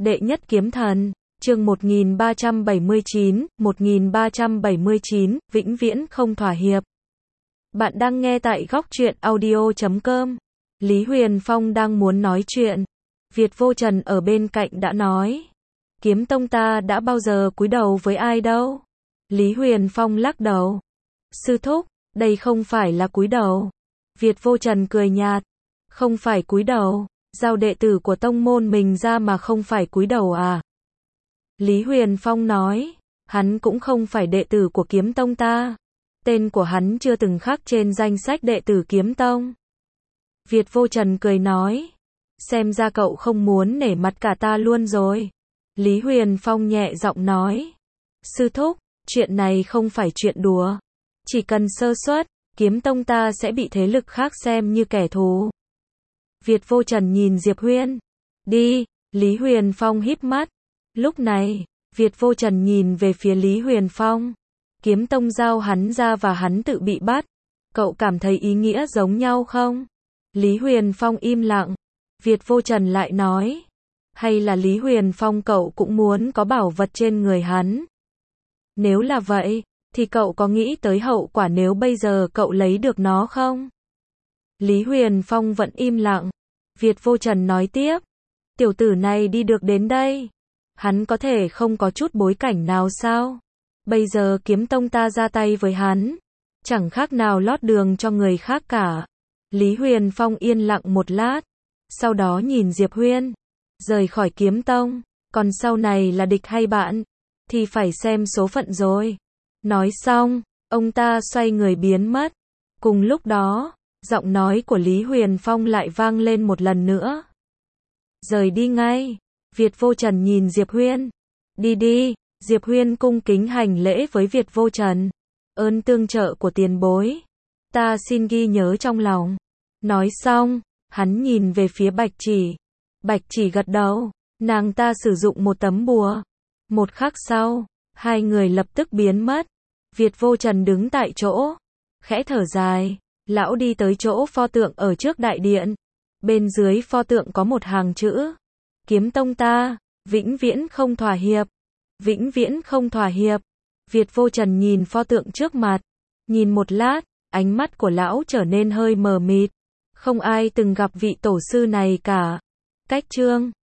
Đệ nhất kiếm thần, chương 1379, vĩnh viễn không thỏa hiệp. Bạn đang nghe tại góc truyện audio.com. Lý Huyền Phong đang muốn nói chuyện. Việt Vô Trần ở bên cạnh đã nói. Kiếm tông ta đã bao giờ cúi đầu với ai đâu. Lý Huyền Phong lắc đầu. Sư thúc, đây không phải là cúi đầu. Việt Vô Trần cười nhạt. Không phải cúi đầu, giao đệ tử của tông môn mình ra mà không phải cúi đầu à? Lý Huyền Phong nói, hắn cũng không phải đệ tử của kiếm tông ta. Tên của hắn chưa từng khắc trên danh sách đệ tử kiếm tông. Việt Vô Trần cười nói, xem ra cậu không muốn nể mặt cả ta luôn rồi. Lý Huyền Phong nhẹ giọng nói, sư thúc, chuyện này không phải chuyện đùa. Chỉ cần sơ suất, kiếm tông ta sẽ bị thế lực khác xem như kẻ thù. Việt Vô Trần nhìn Diệp Huyên. Đi, Lý Huyền Phong híp mắt. Lúc này, Việt Vô Trần nhìn về phía Lý Huyền Phong. Kiếm tông giao hắn ra và hắn tự bị bắt. Cậu cảm thấy ý nghĩa giống nhau không? Lý Huyền Phong im lặng. Việt Vô Trần lại nói. Hay là Lý Huyền Phong cậu cũng muốn có bảo vật trên người hắn? Nếu là vậy, thì cậu có nghĩ tới hậu quả nếu bây giờ cậu lấy được nó không? Lý Huyền Phong vẫn im lặng. Việt Vô Trần nói tiếp. Tiểu tử này đi được đến đây. Hắn có thể không có chút bối cảnh nào sao? Bây giờ kiếm tông ta ra tay với hắn. Chẳng khác nào lót đường cho người khác cả. Lý Huyền Phong yên lặng một lát. Sau đó nhìn Diệp Huyên. Rời khỏi kiếm tông. Còn sau này là địch hay bạn? Thì phải xem số phận rồi. Nói xong, ông ta xoay người biến mất. Cùng lúc đó, giọng nói của Lý Huyền Phong lại vang lên một lần nữa. Rời đi ngay. Việt Vô Trần nhìn Diệp Huyên. Đi đi. Diệp Huyên cung kính hành lễ với Việt Vô Trần. Ơn tương trợ của tiền bối. Ta xin ghi nhớ trong lòng. Nói xong, hắn nhìn về phía Bạch Chỉ. Bạch Chỉ gật đầu. Nàng ta sử dụng một tấm bùa. Một khắc sau, hai người lập tức biến mất. Việt Vô Trần đứng tại chỗ. Khẽ thở dài. Lão đi tới chỗ pho tượng ở trước đại điện. Bên dưới pho tượng có một hàng chữ. Kiếm tông ta, vĩnh viễn không thỏa hiệp. Vĩnh viễn không thỏa hiệp. Việt Vô Trần nhìn pho tượng trước mặt. Nhìn một lát, ánh mắt của lão trở nên hơi mờ mịt. Không ai từng gặp vị tổ sư này cả. Cách chương